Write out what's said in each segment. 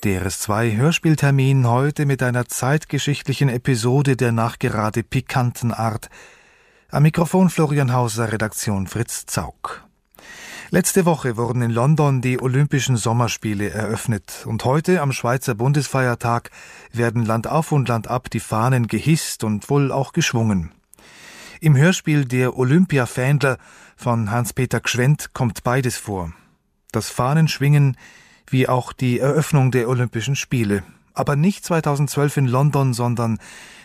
DRS2 Hörspieltermin heute mit einer zeitgeschichtlichen Episode der nachgerade pikanten Art. Am Mikrofon Florian Hauser, Redaktion Fritz Zauk. Letzte Woche wurden in London die Olympischen Sommerspiele eröffnet und heute am Schweizer Bundesfeiertag werden Land auf und Land ab die Fahnen gehisst und wohl auch geschwungen. Im Hörspiel Der Olympia-Fähndler von Hans-Peter Gschwend kommt beides vor. Das Fahnenschwingen wie auch die Eröffnung der Olympischen Spiele. Aber nicht 2012 in London, sondern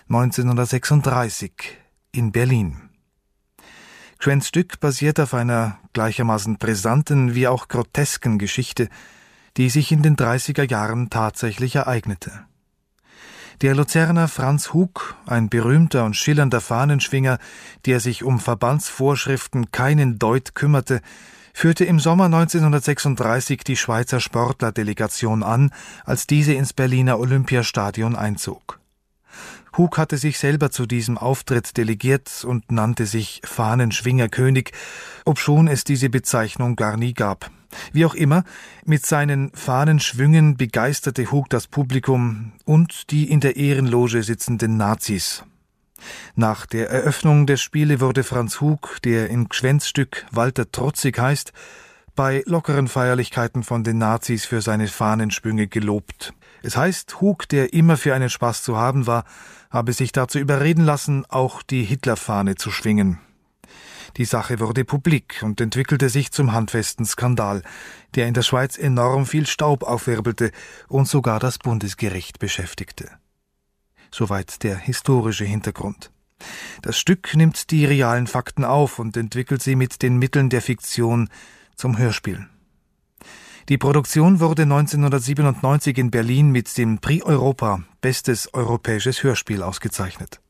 1936 in Berlin. Gschwends Stück basiert auf einer gleichermaßen brisanten wie auch grotesken Geschichte, die sich in den 30er Jahren tatsächlich ereignete. Der Luzerner Franz Hug, ein berühmter und schillernder Fahnenschwinger, der sich um Verbandsvorschriften keinen Deut kümmerte, führte im Sommer 1936 die Schweizer Sportlerdelegation an, als diese ins Berliner Olympiastadion einzog. Hug hatte sich selber zu diesem Auftritt delegiert und nannte sich Fahnenschwingerkönig, obschon es diese Bezeichnung gar nie gab. Wie auch immer, mit seinen Fahnenschwüngen begeisterte Hug das Publikum und die in der Ehrenloge sitzenden Nazis. Nach der Eröffnung der Spiele wurde Franz Hug, der in Gschwends Stück Walter Trotzig heißt, bei lockeren Feierlichkeiten von den Nazis für seine Fahnenschwünge gelobt. Es heißt, Hug, der immer für einen Spaß zu haben war, habe sich dazu überreden lassen, auch die Hitlerfahne zu schwingen. Die Sache wurde publik und entwickelte sich zum handfesten Skandal, der in der Schweiz enorm viel Staub aufwirbelte und sogar das Bundesgericht beschäftigte. Soweit der historische Hintergrund. Das Stück nimmt die realen Fakten auf und entwickelt sie mit den Mitteln der Fiktion zum Hörspiel. Die Produktion wurde 1997 in Berlin mit dem Prix Europa Bestes europäisches Hörspiel ausgezeichnet.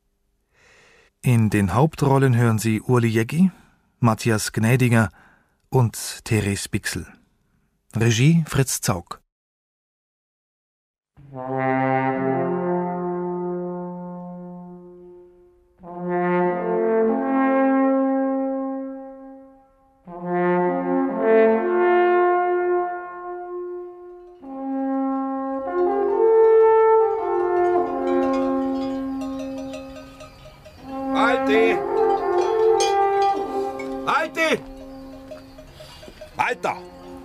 In den Hauptrollen hören Sie Urli Jeggi, Matthias Gnädiger und Therese Bixel. Regie Fritz Zauk. Alter!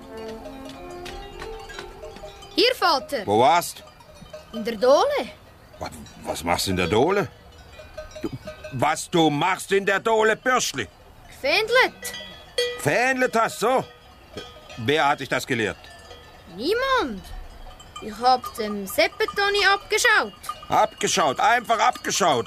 Hier, Vater. Wo warst? In der Dole. Was machst du in der Dole? Was du machst in der Dole, Bürschli? Gefändelt. Gefändelt hast, so? Wer hat dich das gelehrt? Niemand. Ich hab dem Seppetoni abgeschaut. Abgeschaut, einfach abgeschaut.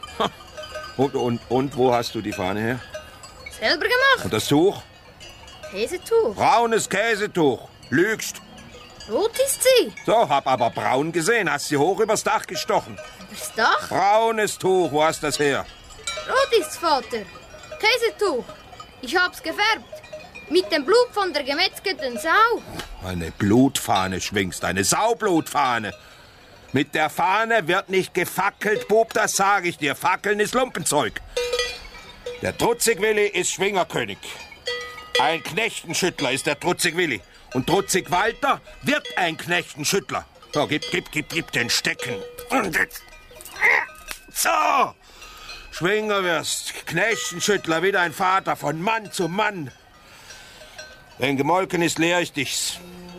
Und wo hast du die Fahne her? Selber gemacht. Und das Tuch? Käsetuch. Braunes Käsetuch. Lügst. Rot ist sie. So, hab aber braun gesehen. Hast sie hoch übers Dach gestochen. Übers Dach? Braunes Tuch, wo hast das her? Rot ist's, Vater. Käsetuch. Ich hab's gefärbt. Mit dem Blut von der gemetzgeten Sau. Eine Blutfahne schwingst, eine Saublutfahne. Mit der Fahne wird nicht gefackelt, Bub, das sag ich dir. Fackeln ist Lumpenzeug. Der Trutzig-Willi ist Schwingerkönig. Ein Knechtenschüttler ist der Trutzig-Willi. Und Trutzig-Walter wird ein Knechtenschüttler. So, gib den Stecken. Und jetzt. So. Schwinger wirst, Knechtenschüttler wie dein Vater, von Mann zu Mann. Wenn gemolken ist, lehr ich dich's.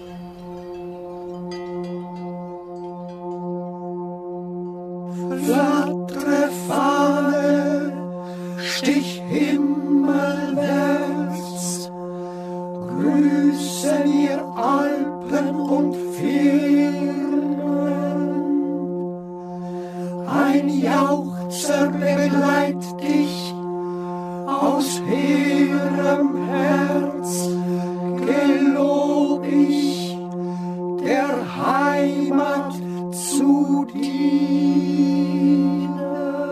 Flattere Fahne, stich himmelwärts, grüßen ihr Alpen und Firnen. Ein Jauchzer begleitet dich aus hehrem Herz, gelob ich der Heimat zu dienen.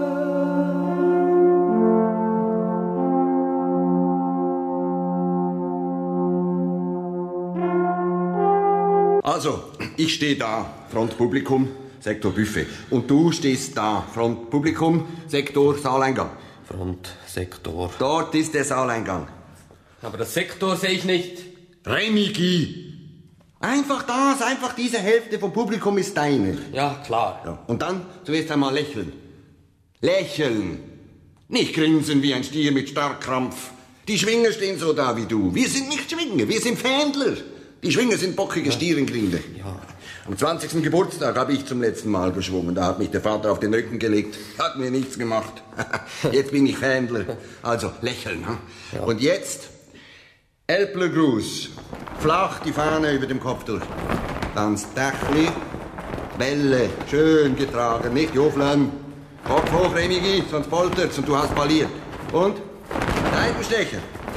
Also, ich stehe da, Front Publikum, Sektor Buffet. Und du stehst da, Front Publikum, Sektor Saaleingang. Frontsektor. Dort ist der Saaleingang. Aber das Sektor sehe ich nicht. Remigi! Einfach das, einfach diese Hälfte vom Publikum ist deine. Ja, klar. Ja. Und dann zuerst einmal lächeln. Lächeln. Nicht grinsen wie ein Stier mit Starrkrampf. Die Schwinger stehen so da wie du. Wir sind nicht Schwinger, wir sind Fändler. Die Schwinger sind bockige Stierengrinde. Ja. Am 20. Geburtstag habe ich zum letzten Mal geschwungen. Da hat mich der Vater auf den Rücken gelegt. Hat mir nichts gemacht. Jetzt bin ich Fändler. Also lächeln. Hm? Ja. Und jetzt Älplergruß. Flach die Fahne über dem Kopf durch. Dann das Dächli. Bälle. Schön getragen. Nicht joffeln. Kopf hoch, Remigi, sonst poltert's und du hast balliert. Und? Seitenstecher.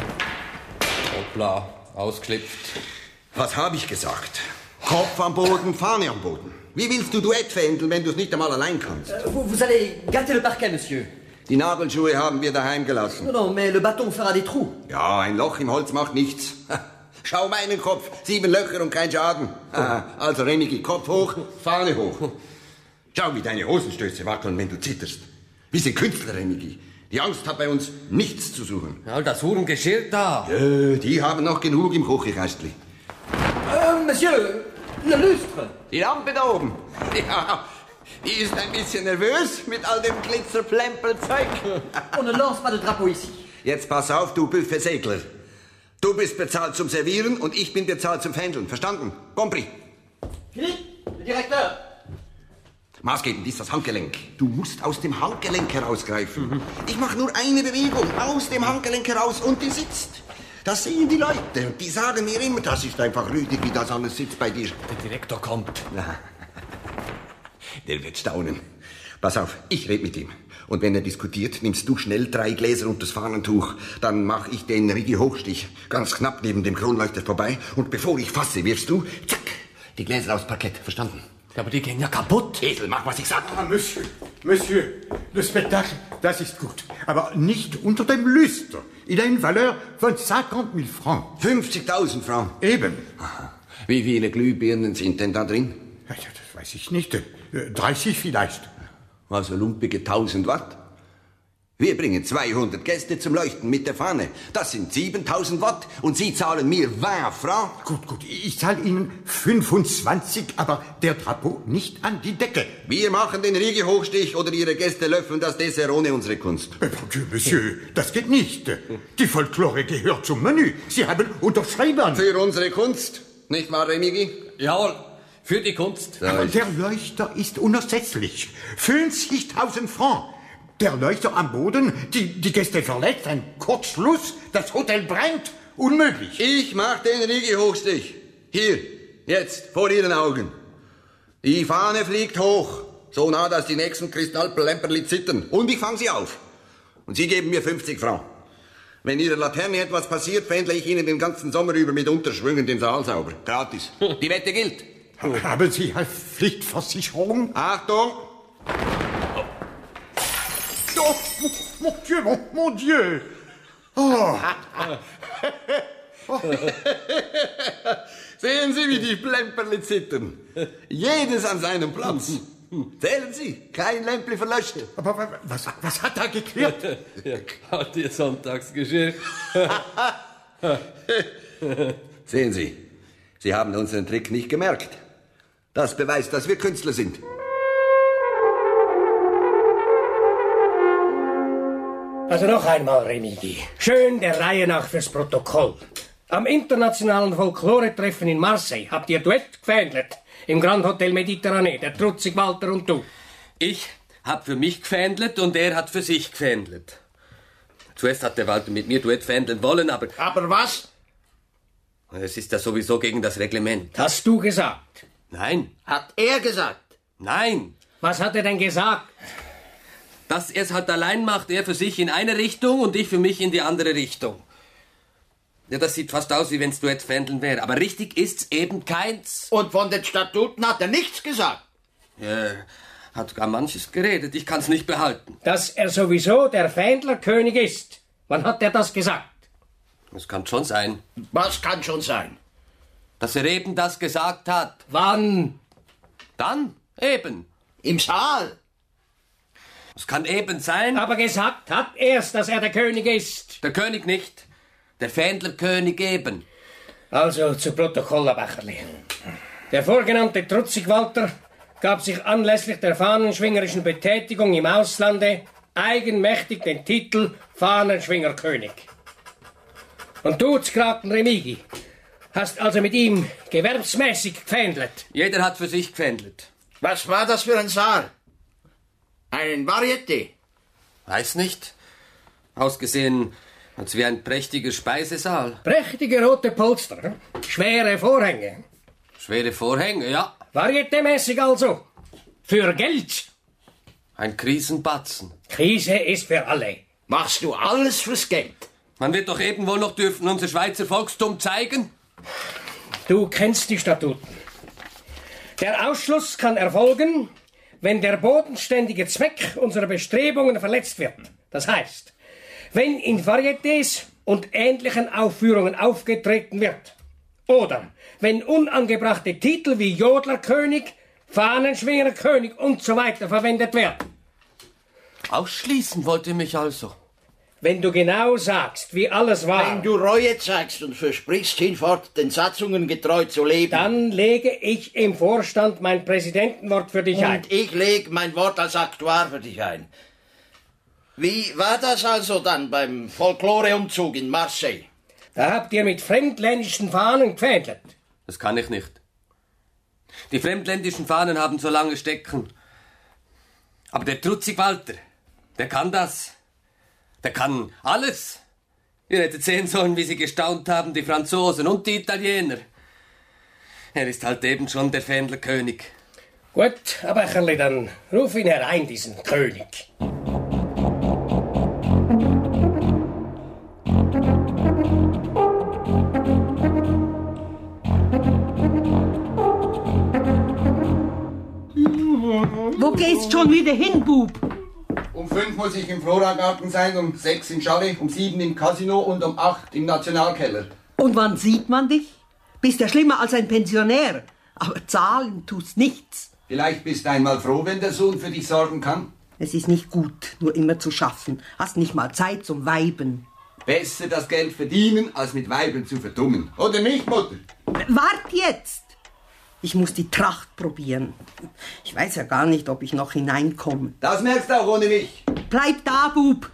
Hoppla, ausgeklipft. Was habe ich gesagt? Kopf am Boden, Fahne am Boden. Wie willst du Duett fändeln, wenn du es nicht einmal allein kannst? Vous allez gâter le parquet, monsieur. Die Nagelschuhe haben wir daheim gelassen. Non, mais le bâton fera des trous. Ja, ein Loch im Holz macht nichts. Schau meinen Kopf, 7 Löcher und kein Schaden. Also Remigi, Kopf hoch, Fahne hoch. Schau, wie deine Hosenstöße wackeln, wenn du zitterst. Wir sind Künstler, Remigi. Die Angst hat bei uns nichts zu suchen. Ja, das Hurengeschirr da. Die haben noch genug im Kochekästli. Monsieur, le lustre. Die Lampe da oben. Ja, die ist ein bisschen nervös mit all dem Glitzerplempelzeug. On ne lance pas de drapeau ici. Jetzt pass auf, du Buffet-Segler. Du bist bezahlt zum Servieren und ich bin bezahlt zum Fändeln. Verstanden? Compris? Philippe, le directeur. Maßgebend ist das Handgelenk. Du musst aus dem Handgelenk herausgreifen. Ich mache nur eine Bewegung. Aus dem Handgelenk heraus und die sitzt. Das sehen die Leute und die sagen mir immer, das ist einfach rüdig, wie das alles sitzt bei dir. Der Direktor kommt. Na, der wird staunen. Pass auf, ich red mit ihm. Und wenn er diskutiert, nimmst du schnell 3 Gläser und das Fahnentuch. Dann mache ich den Rigi-Hochstich ganz knapp neben dem Kronleuchter vorbei. Und bevor ich fasse, wirfst du, zack, die Gläser aufs Parkett. Verstanden? Aber die gehen ja kaputt. Esel, mach, was ich sag. Ah, Monsieur, le Spectacle, das ist gut. Aber nicht unter dem Lüster. Il a une valeur von 50.000 Francs. 50.000 Francs. Eben. Aha. Wie viele Glühbirnen sind denn da drin? Ja, das weiß ich nicht. 30 vielleicht. Also lumpige 1000 Watt. Wir bringen 200 Gäste zum Leuchten mit der Fahne. Das sind 7.000 Watt und Sie zahlen mir 20 Francs. Gut, ich zahle Ihnen 25, aber der Drapeau nicht an die Decke. Wir machen den Rigi-Hochstich oder Ihre Gäste löffeln das Dessert ohne unsere Kunst. Monsieur, das geht nicht. Die Folklore gehört zum Menü. Sie haben unterschrieben. Für unsere Kunst, nicht wahr, Remigi? Jawohl, für die Kunst. Aber der Leuchter ist unersetzlich. 50.000 Francs. Der Leuchter am Boden, die Gäste verletzt, ein Kurzschluss, das Hotel brennt. Unmöglich. Ich mach den Rigi-Hochstich. Hier, jetzt, vor Ihren Augen. Die Fahne fliegt hoch, so nah, dass die nächsten Kristallplemperli zittern. Und ich fange sie auf. Und Sie geben mir 50 Francs. Wenn Ihrer Laterne etwas passiert, fändle ich Ihnen den ganzen Sommer über mit Unterschwüngen den Saal sauber. Gratis. Die Wette gilt. Haben Sie eine Pflichtversicherung? Achtung! Oh, mon Dieu! Oh. Sehen Sie, wie die Plemperli zittern. Jedes an seinem Platz. Zählen Sie, kein Lämpli verlöscht. Aber was hat er geklirrt? Ja, halt Ihr Sonntagsgeschirr. Sehen Sie, Sie haben unseren Trick nicht gemerkt. Das beweist, dass wir Künstler sind. Also noch einmal, Remigi. Schön der Reihe nach fürs Protokoll. Am internationalen Folklore-Treffen in Marseille habt ihr Duett gefändelt. Im Grand Hotel Mediterranee, der Trutzig, Walter und du. Ich hab für mich gefändelt und er hat für sich gefändelt. Zuerst hat der Walter mit mir Duett fändeln wollen, aber... Aber was? Es ist ja sowieso gegen das Reglement. Hast du gesagt? Nein. Hat er gesagt? Nein. Was hat er denn gesagt? Dass er es halt allein macht, er für sich in eine Richtung und ich für mich in die andere Richtung. Ja, das sieht fast aus, wie wenn's Duett fändeln wäre. Aber richtig ist's eben keins. Und von den Statuten hat er nichts gesagt? Er hat gar manches geredet. Ich kann's nicht behalten. Dass er sowieso der Fändlerkönig ist. Wann hat er das gesagt? Das kann schon sein. Was kann schon sein? Dass er eben das gesagt hat. Wann? Dann eben. Im Saal? Es kann eben sein. Aber gesagt hat erst, dass er der König ist. Der König nicht. Der Fändlerkönig eben. Also zu Protokoll, Becherli. Der vorgenannte Trutzig-Walter gab sich anlässlich der fahnenschwingerischen Betätigung im Auslande eigenmächtig den Titel Fahnenschwingerkönig. Und du, Zkraten Remigi, hast also mit ihm gewerbsmäßig gefändelt. Jeder hat für sich gefändelt. Was war das für ein Saal? Ein Varieté? Weiß nicht. Ausgesehen, als wie ein prächtiger Speisesaal. Prächtige rote Polster, schwere Vorhänge. Schwere Vorhänge, ja. Varietémäßig also. Für Geld. Ein Krisenbatzen. Krise ist für alle. Machst du alles fürs Geld? Man wird doch eben wohl noch dürfen unser Schweizer Volkstum zeigen. Du kennst die Statuten. Der Ausschluss kann erfolgen, wenn der bodenständige Zweck unserer Bestrebungen verletzt wird. Das heißt, wenn in Varietés und ähnlichen Aufführungen aufgetreten wird. Oder wenn unangebrachte Titel wie Jodlerkönig, Fahnenschwingerkönig und so weiter verwendet werden. Ausschließen wollt ihr mich also? Wenn du genau sagst, wie alles war... Wenn du Reue zeigst und versprichst, hinfort den Satzungen getreu zu leben... Dann lege ich im Vorstand mein Präsidentenwort für dich ein. Und ich lege mein Wort als Aktuar für dich ein. Wie war das also dann beim Folkloreumzug in Marseille? Da habt ihr mit fremdländischen Fahnen gefädelt. Das kann ich nicht. Die fremdländischen Fahnen haben so lange Stecken. Aber der Trutzig-Walter, der kann das. Der kann alles. Ihr hättet sehen sollen, wie sie gestaunt haben, die Franzosen und die Italiener. Er ist halt eben schon der Fändlerkönig. Gut, Becherli, dann ruf ihn herein, diesen König. Wo gehst schon wieder hin, Bub? Um 5 muss ich im Floragarten sein, um 6 im Chalet, um 7 im Casino und um 8 im Nationalkeller. Und wann sieht man dich? Bist ja schlimmer als ein Pensionär. Aber zahlen tust nichts. Vielleicht bist du einmal froh, wenn der Sohn für dich sorgen kann. Es ist nicht gut, nur immer zu schaffen. Hast nicht mal Zeit zum Weiben. Besser das Geld verdienen, als mit Weibern zu verdummen. Oder nicht, Mutter? Wart jetzt! Ich muss die Tracht probieren. Ich weiß ja gar nicht, ob ich noch hineinkomme. Das merkst du auch ohne mich. Bleib da, Bub.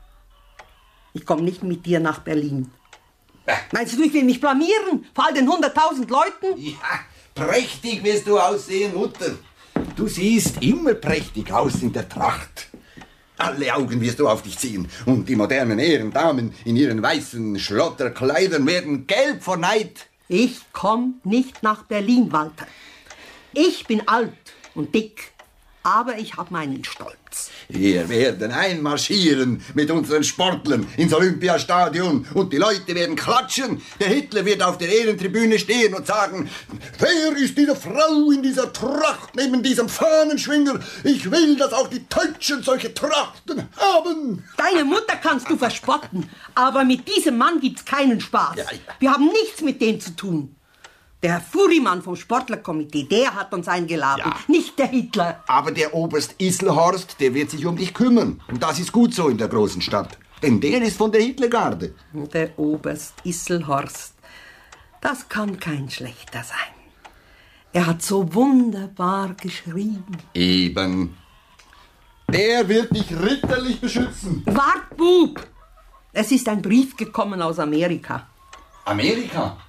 Ich komme nicht mit dir nach Berlin. Meinst du, ich will mich blamieren vor all den 100.000 Leuten? Ja, prächtig wirst du aussehen, Mutter. Du siehst immer prächtig aus in der Tracht. Alle Augen wirst du auf dich ziehen. Und die modernen Ehrendamen in ihren weißen Schlotterkleidern werden gelb vor Neid. Ich komm nicht nach Berlin, Walter. Ich bin alt und dick, aber ich hab meinen Stolz. Wir werden einmarschieren mit unseren Sportlern ins Olympiastadion und die Leute werden klatschen. Der Hitler wird auf der Ehrentribüne stehen und sagen, wer ist diese Frau in dieser Tracht neben diesem Fahnenschwinger? Ich will, dass auch die Deutschen solche Trachten haben. Deine Mutter kannst du verspotten, aber mit diesem Mann gibt's keinen Spaß. Ja. Wir haben nichts mit dem zu tun. Der Herr Furimann vom Sportlerkomitee, der hat uns eingeladen, Ja. nicht der Hitler. Aber der Oberst Isselhorst, der wird sich um dich kümmern. Und das ist gut so in der großen Stadt. Denn der ist von der Hitlergarde. Der Oberst Isselhorst, das kann kein schlechter sein. Er hat so wunderbar geschrieben. Eben. Der wird dich ritterlich beschützen. Wart, Bub! Es ist ein Brief gekommen aus Amerika. Amerika?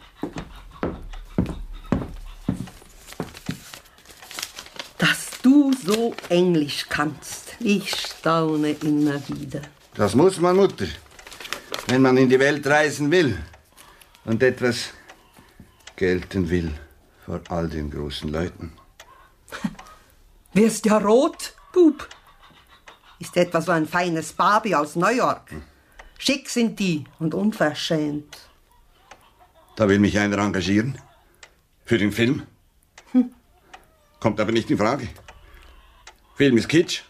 Dass du so Englisch kannst, ich staune immer wieder. Das muss man, Mutter. Wenn man in die Welt reisen will und etwas gelten will vor all den großen Leuten. Wirst ja rot, Bub. Ist etwa so ein feines Barbie aus New York. Schick sind die und unverschämt. Da will mich einer engagieren. Für den Film. Kommt aber nicht in Frage. Film ist Kitsch.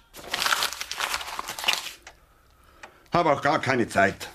Habe auch gar keine Zeit.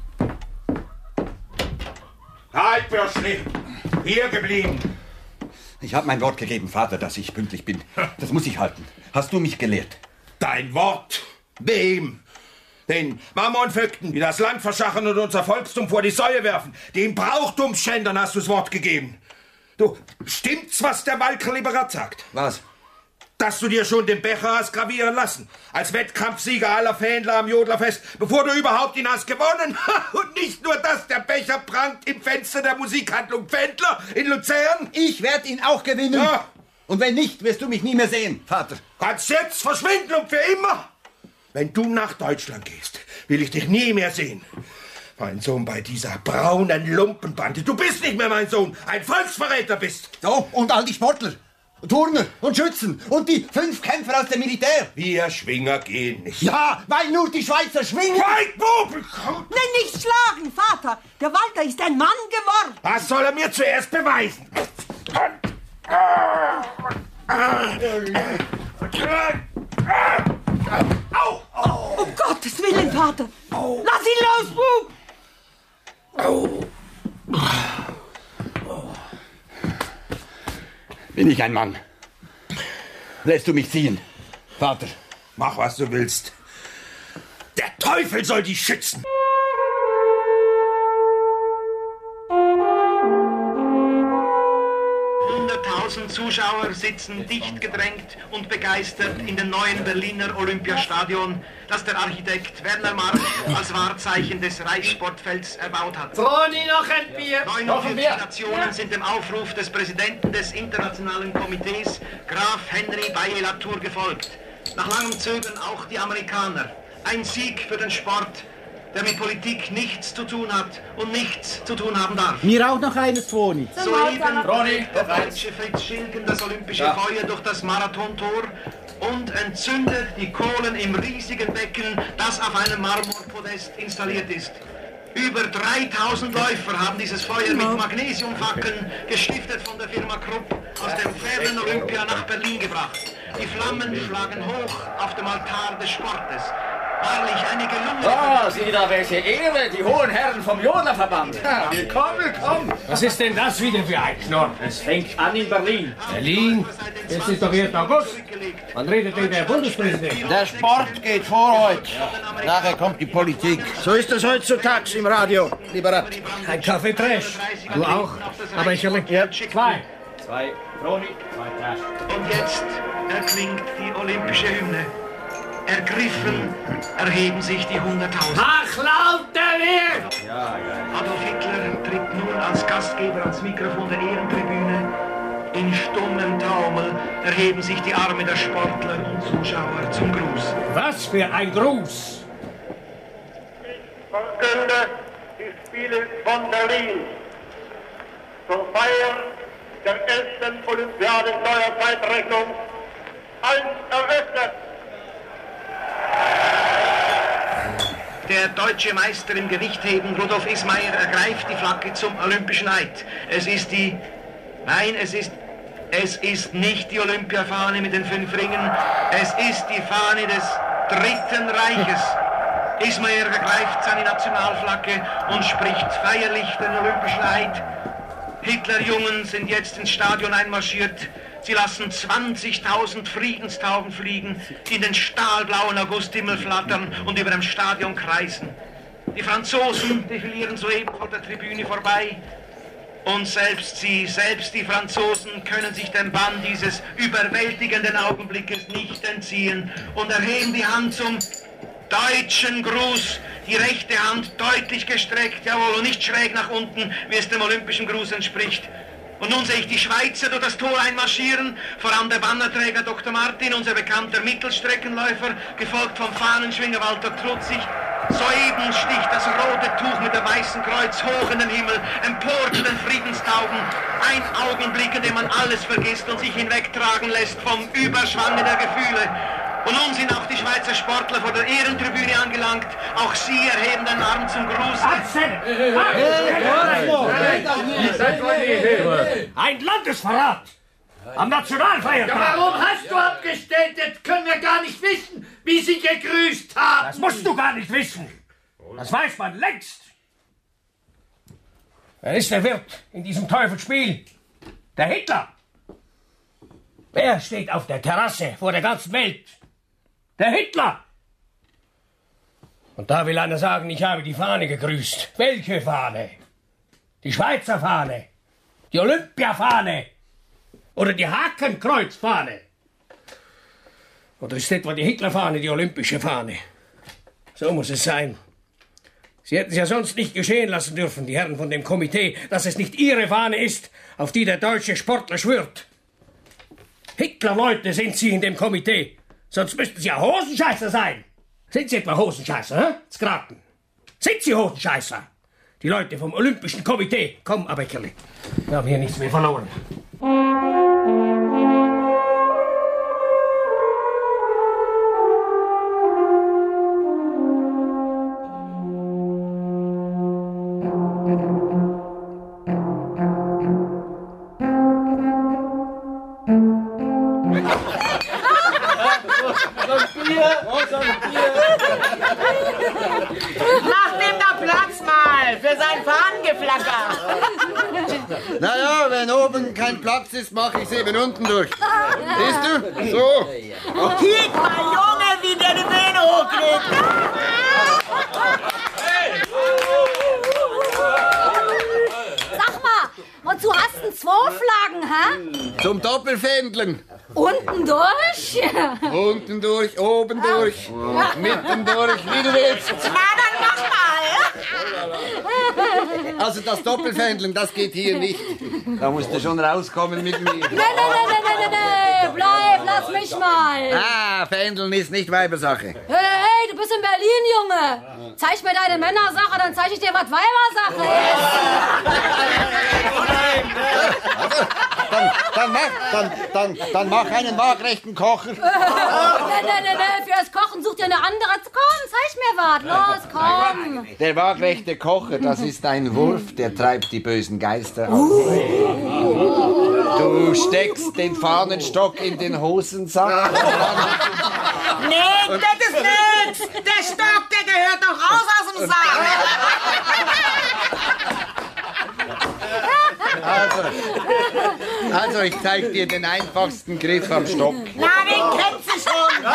Halt, Bürschli! Hier geblieben! Ich habe mein Wort gegeben, Vater, dass ich pünktlich bin. Das muss ich halten. Hast du mich gelehrt? Dein Wort? Wem? Den Mammonvögten, die das Land verschachern und unser Volkstum vor die Säue werfen. Den Brauchtumsschändern hast du das Wort gegeben. Du, stimmt's, was der Wahlkaliberat sagt? Was? Dass du dir schon den Becher hast gravieren lassen. Als Wettkampfsieger aller Fähnler am Jodlerfest, bevor du überhaupt ihn hast gewonnen. Und nicht nur das, der Becher prangt im Fenster der Musikhandlung Pfändler in Luzern. Ich werde ihn auch gewinnen. Ja. Und wenn nicht, wirst du mich nie mehr sehen, Vater. Kannst jetzt verschwinden und für immer. Wenn du nach Deutschland gehst, will ich dich nie mehr sehen. Mein Sohn bei dieser braunen Lumpenbande. Du bist nicht mehr mein Sohn. Ein Volksverräter bist. So, und all die Sportler. Turner und Schützen und die 5 Kämpfer aus dem Militär. Wir Schwinger gehen nicht. Ja, weil nur die Schweizer schwingen. Schweig, Nein, nicht schlagen, Vater. Der Walter ist ein Mann geworden. Was soll er mir zuerst beweisen? Um Gottes Willen, Vater. Lass ihn los, Bub. Bin ich ein Mann? Lässt du mich ziehen, Vater? Mach, was du willst. Der Teufel soll dich schützen. Zuschauer sitzen dicht gedrängt und begeistert in dem neuen Berliner Olympiastadion, das der Architekt Werner Mark als Wahrzeichen des Reichssportfelds erbaut hat. Froni, noch ein Bier! 49 Nationen sind dem Aufruf des Präsidenten des Internationalen Komitees, Graf Henry Baye-Latour, gefolgt. Nach langem Zögern auch die Amerikaner. Ein Sieg für den Sport, der mit Politik nichts zu tun hat und nichts zu tun haben darf. Mir auch noch eines, Froni. Soeben der deutsche Fritz Schilgen das olympische Feuer durch das Marathontor und entzündet die Kohlen im riesigen Becken, das auf einem Marmorpodest installiert ist. Über 3000 Läufer haben dieses Feuer mit Magnesiumfackeln, gestiftet von der Firma Krupp, aus dem fernen Olympia nach Berlin gebracht. Die Flammen schlagen hoch auf dem Altar des Sportes. Wahrlich eine gelungene... Oh, sieh da, welche Ehre, die hohen Herren vom Jodlerverband. Ja, willkommen, willkommen. Was ist denn das wieder für ein Knorr? Es fängt an in Berlin. Berlin? Jetzt ist doch 1. August. Wann redet denn der Bundespräsident? Der Sport geht vor heute. Nachher kommt die Politik. So ist es heutzutage im Radio, lieber Rapp. Ein Kaffee Trash. Du auch? Aber ich erlebe. Ja. 2. 2 Froni, 2 Trash. Und jetzt erklingt die olympische Hymne. Ergriffen erheben sich die 100.000. Mach lauter wird! Ja. Adolf Hitler tritt nun als Gastgeber ans Mikrofon der Ehrentribüne. In stummem Taumel erheben sich die Arme der Sportler und Zuschauer zum Gruß. Was für ein Gruß! Ich verkünde die Spiele von Berlin zur Feier der 11. Olympiade neuer Zeitrechnung als eröffnet. Der deutsche Meister im Gewichtheben, Rudolf Ismayer, ergreift die Flagge zum Olympischen Eid. Es ist nicht die Olympiafahne mit den 5 Ringen, es ist die Fahne des Dritten Reiches. Ismayer ergreift seine Nationalflagge und spricht feierlich den Olympischen Eid. Hitlerjungen sind jetzt ins Stadion einmarschiert. Sie lassen 20.000 Friedenstauben fliegen, die in den stahlblauen Augusthimmel flattern und über dem Stadion kreisen. Die Franzosen defilieren soeben vor der Tribüne vorbei. Und selbst die Franzosen, können sich dem Bann dieses überwältigenden Augenblickes nicht entziehen und erheben die Hand zum deutschen Gruß. Die rechte Hand deutlich gestreckt, jawohl, und nicht schräg nach unten, wie es dem olympischen Gruß entspricht. Und nun sehe ich die Schweizer durch das Tor einmarschieren, voran der Bannerträger Dr. Martin, unser bekannter Mittelstreckenläufer, gefolgt vom Fahnenschwinger Walter Trutzig. Soeben sticht das rote Tuch mit dem weißen Kreuz hoch in den Himmel, empor zu den Friedenstauben. Ein Augenblick, in dem man alles vergisst und sich hinwegtragen lässt vom Überschwange der Gefühle. Und nun sind auch die Schweizer Sportler vor der Ehrentribüne angelangt. Auch sie erheben den Arm zum Gruß. Ein Landesverrat! Am Nationalfeiertag! Ja, warum hast du abgestellt? Jetzt können wir gar nicht wissen, wie sie gegrüßt haben. Das musst du gar nicht wissen. Das weiß man längst. Wer ist der Wirt in diesem Teufelsspiel? Der Hitler. Wer steht auf der Terrasse vor der ganzen Welt? Der Hitler! Und da will einer sagen, ich habe die Fahne gegrüßt. Welche Fahne? Die Schweizer Fahne? Die Olympiafahne? Oder die Hakenkreuzfahne? Oder ist etwa die Hitlerfahne die olympische Fahne? So muss es sein. Sie hätten es ja sonst nicht geschehen lassen dürfen, die Herren von dem Komitee, dass es nicht Ihre Fahne ist, auf die der deutsche Sportler schwört. Hitlerleute sind Sie in dem Komitee. Sonst müssten Sie ja Hosenscheißer sein. Sind Sie etwa Hosenscheißer, hä? Skraten. Sind Sie Hosenscheißer? Die Leute vom Olympischen Komitee. Komm, Abeckerli. Wir haben hier nichts mehr verloren. Macht ihm doch Platz mal für sein Fahnengeflacker. Naja, wenn oben kein Platz ist, mache ich es eben unten durch. Siehst du? So. Kiek mal, Junge, wie der die Beine hochkriegt. Sag mal, wozu hast du 2 Flaggen, hä? Zum Doppelfändeln. Unten durch? Unten durch, oben durch, mitten durch, wie du willst. Na, dann mach mal. Also das Doppelfändeln, das geht hier nicht. Da musst du schon rauskommen mit mir. Nee, bleib, lass mich mal. Ah, Fändeln ist nicht Weibersache. Hey, du bist in Berlin, Junge. Zeig mir deine Männersache, dann zeig ich dir, was Weibersache ist. Dann mach einen waagrechten Kocher. Nee, fürs Kochen such dir eine andere. Komm, zeig mir was. Los, komm. Der waagrechte Kocher, das ist ein Wurf, der treibt die bösen Geister auf. Du steckst den Fahnenstock in den Hosensack. Nee, das ist nix. Der Stock, der gehört doch raus aus dem Sack. Also ich zeig dir den einfachsten Griff am Stock. Na, den kennst du schon.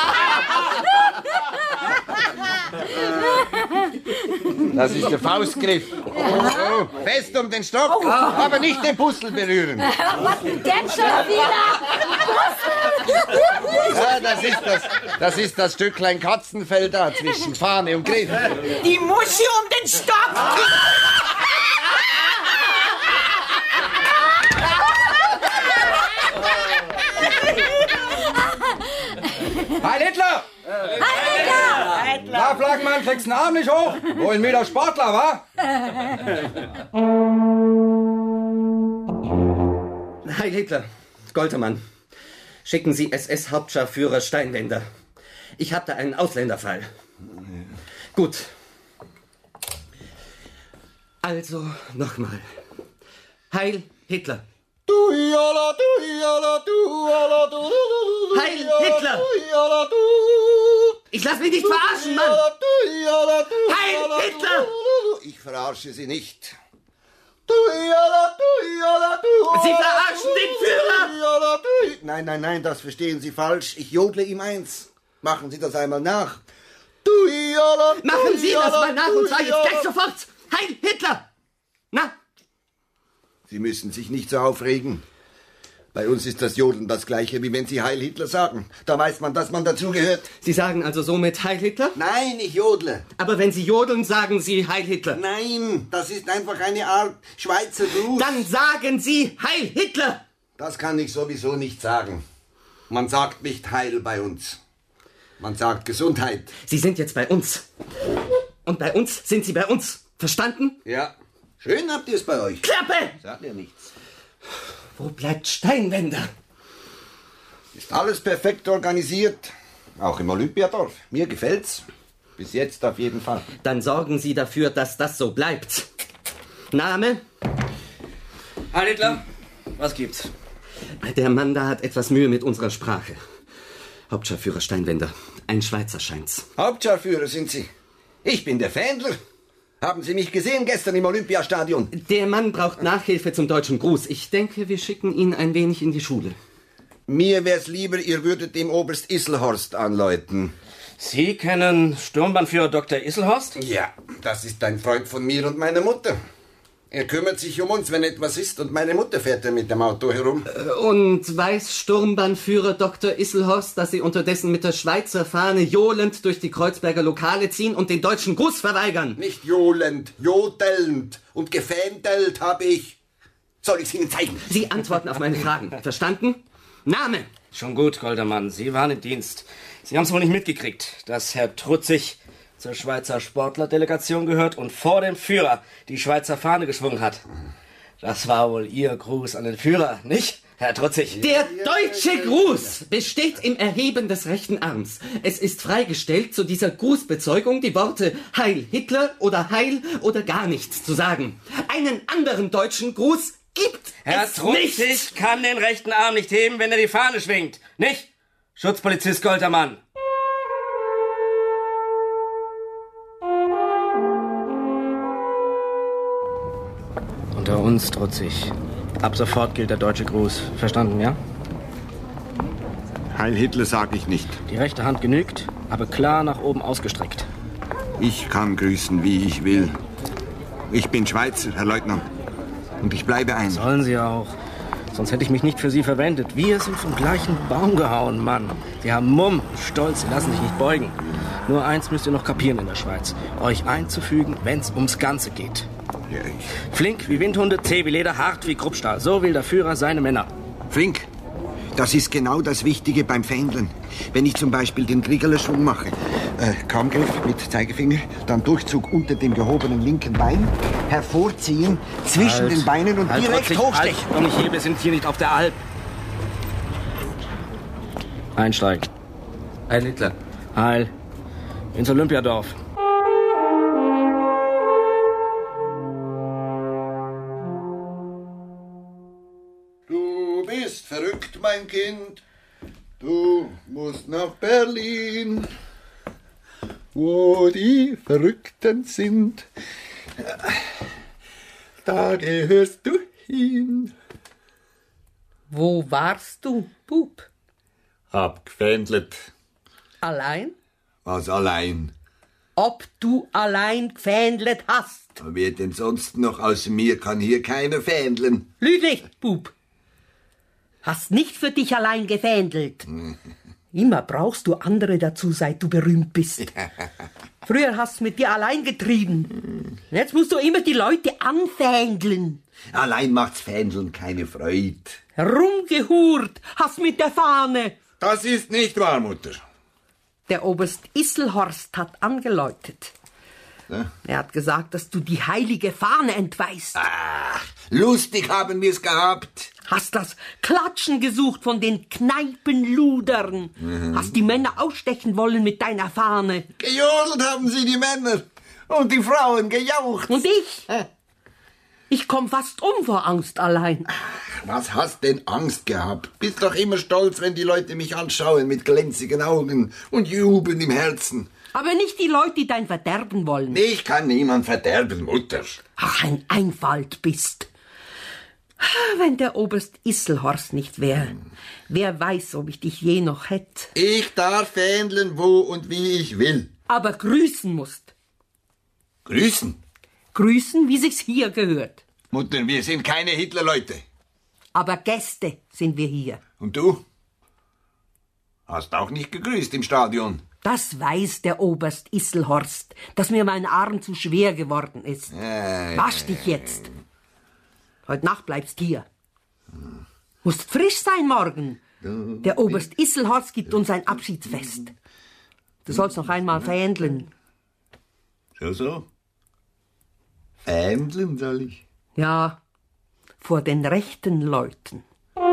Das ist der Faustgriff. So, fest um den Stock, aber nicht den Puzzle berühren. Was denn schon wieder? Ja, das ist das Stücklein Katzenfell da zwischen Fahne und Griff. Die Muschi um den Stock. Heil Hitler! Na, Flaggenmann, kriegst den Arm nicht hoch? Wollen wir der Sportler, wa? Heil Hitler, Goltermann. Schicken Sie SS-Hauptscharführer Steinwender. Ich habe da einen Ausländerfall. Gut. Also, nochmal. Heil Hitler. Heil Hitler! Ich lass mich nicht verarschen, Mann! Heil Hitler! Ich verarsche Sie nicht. Sie verarschen den Führer! Nein, das verstehen Sie falsch. Ich jodle ihm eins. Machen Sie das einmal nach. Machen Sie das mal nach und zwar jetzt gleich sofort! Heil Hitler! Na? Sie müssen sich nicht so aufregen. Bei uns ist das Jodeln das Gleiche, wie wenn Sie Heil Hitler sagen. Da weiß man, dass man dazugehört. Sie sagen also somit Heil Hitler? Nein, ich jodle. Aber wenn Sie jodeln, sagen Sie Heil Hitler. Nein, das ist einfach eine Art Schweizer Gruß. Dann sagen Sie Heil Hitler! Das kann ich sowieso nicht sagen. Man sagt nicht Heil bei uns. Man sagt Gesundheit. Sie sind jetzt bei uns. Und bei uns sind Sie bei uns. Verstanden? Ja. Schön habt ihr es bei euch. Klappe! Sagt mir nichts. Wo bleibt Steinwender? Ist alles perfekt organisiert. Auch im Olympiadorf. Mir gefällt's. Bis jetzt auf jeden Fall. Dann sorgen Sie dafür, dass das so bleibt. Name? Heil Hitler, was gibt's? Der Mann da hat etwas Mühe mit unserer Sprache. Hauptscharführer Steinwender. Ein Schweizer scheint's. Hauptscharführer sind Sie. Ich bin der Fähndler. Haben Sie mich gesehen gestern im Olympiastadion? Der Mann braucht Nachhilfe zum deutschen Gruß. Ich denke, wir schicken ihn ein wenig in die Schule. Mir wär's lieber, ihr würdet dem Oberst Isselhorst anläuten. Sie kennen Sturmbannführer Dr. Isselhorst? Ja, das ist ein Freund von mir und meiner Mutter. Er kümmert sich um uns, wenn etwas ist, und meine Mutter fährt ja mit dem Auto herum. Und weiß Sturmbannführer Dr. Isselhorst, dass Sie unterdessen mit der Schweizer Fahne johlend durch die Kreuzberger Lokale ziehen und den deutschen Gruß verweigern? Nicht johlend, jodelnd und gefändelt habe ich. Soll ich Ihnen zeigen? Sie antworten auf meine Fragen. Verstanden? Name? Schon gut, Goldermann. Sie waren im Dienst. Sie haben es wohl nicht mitgekriegt, dass Herr Trutzig zur Schweizer Sportlerdelegation gehört und vor dem Führer die Schweizer Fahne geschwungen hat. Das war wohl Ihr Gruß an den Führer, nicht, Herr Trutzig? Der deutsche Gruß besteht im Erheben des rechten Arms. Es ist freigestellt, zu dieser Grußbezeugung die Worte Heil Hitler oder Heil oder gar nichts zu sagen. Einen anderen deutschen Gruß gibt Herr es Trutzig nicht. kann den rechten Arm nicht heben, wenn er die Fahne schwingt. Nicht? Schutzpolizist Goldermann. Unter uns, Trutzig. Ab sofort gilt der deutsche Gruß. Verstanden, ja? Heil Hitler sage ich nicht. Die rechte Hand genügt, aber klar nach oben ausgestreckt. Ich kann grüßen, wie ich will. Ich bin Schweizer, Herr Leutnant. Und ich bleibe ein. Sollen Sie auch. Sonst hätte ich mich nicht für Sie verwendet. Wir sind vom gleichen Baum gehauen, Mann. Sie haben Mumm, Stolz, Sie lassen sich nicht beugen. Nur eins müsst ihr noch kapieren in der Schweiz. Euch einzufügen, wenn's ums Ganze geht. Ja, Flink wie Windhunde, zäh wie Leder, hart wie Kruppstahl. So will der Führer seine Männer. Flink, das ist genau das Wichtige beim Fähndeln. Wenn ich zum Beispiel den Kriegerlerschwung mache, Kammgriff mit Zeigefinger, dann Durchzug unter dem gehobenen linken Bein, hervorziehen, zwischen den Beinen und direkt hochstechen. Und ich hebe, sind hier nicht auf der Alp. Einsteigen. Heil Hitler. Heil. Ins Olympiadorf. Du bist verrückt, mein Kind. Du musst nach Berlin, wo die Verrückten sind. Da gehörst du hin. Wo warst du, Bub? Hab gefändelt. Allein? Was allein? Ob du allein gefändelt hast? Wer denn sonst noch außer mir kann hier keiner fähndeln? Lüg nicht, Bub. Hast nicht für dich allein gefändelt. Immer brauchst du andere dazu, seit du berühmt bist. Früher hast du mit dir allein getrieben. Jetzt musst du immer die Leute anfähndeln. Allein macht's Fähndeln keine Freude. Herumgehurt hast mit der Fahne. Das ist nicht wahr, Mutter. Der Oberst Isselhorst hat angeläutet. Ja? Er hat gesagt, dass du die heilige Fahne entweihst. Ach, lustig haben wir's gehabt. Hast das Klatschen gesucht von den Kneipenludern. Hast die Männer ausstechen wollen mit deiner Fahne. Gejodelt haben sie die Männer und die Frauen gejaucht. Und ich? Ich komm fast um vor Angst allein. Ach, was hast denn Angst gehabt? Bist doch immer stolz, wenn die Leute mich anschauen mit glänzigen Augen und jubeln im Herzen. Aber nicht die Leute, die dein Verderben wollen. Ich kann niemand verderben, Mutter. Ach, ein Einfalt bist. Wenn der Oberst Isselhorst nicht wäre, wer weiß, ob ich dich je noch hätte. Ich darf fähndeln, wo und wie ich will. Aber grüßen musst. Grüßen? Grüßen, wie sich's hier gehört. Mutter, wir sind keine Hitlerleute. Aber Gäste sind wir hier. Und du? Hast auch nicht gegrüßt im Stadion. Das weiß der Oberst Isselhorst, dass mir mein Arm zu schwer geworden ist. Wasch dich jetzt. Heute Nacht bleibst hier. Musst frisch sein morgen. Der Oberst Isselhorst gibt uns ein Abschiedsfest. Du sollst noch einmal fähndeln. So. Fähndeln soll ich? Ja, vor den rechten Leuten.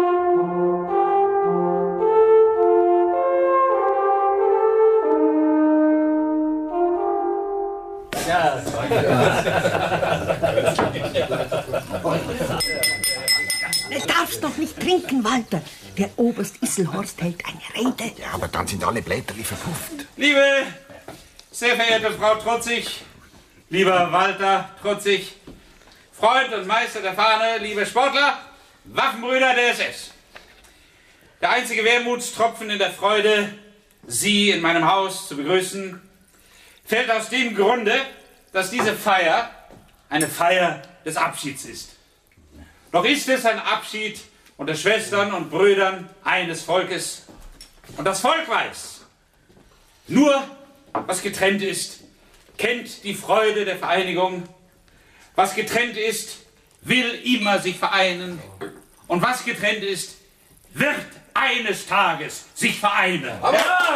Du darfst doch nicht trinken, Walter. Der Oberst Isselhorst hält eine Rede. Ja, aber dann sind alle Blätter wie verpufft. Liebe, sehr verehrte Frau Trutzig, lieber Walter Trutzig, Freund und Meister der Fahne, liebe Sportler, Waffenbrüder der SS. Der einzige Wermutstropfen in der Freude Sie in meinem Haus zu begrüßen, fällt aus dem Grunde, dass diese Feier eine Feier des Abschieds ist. Doch ist es ein Abschied unter Schwestern und Brüdern eines Volkes. Und das Volk weiß, nur was getrennt ist, kennt die Freude der Vereinigung. Was getrennt ist, will immer sich vereinen. Und was getrennt ist, wird eines Tages sich vereinen. Was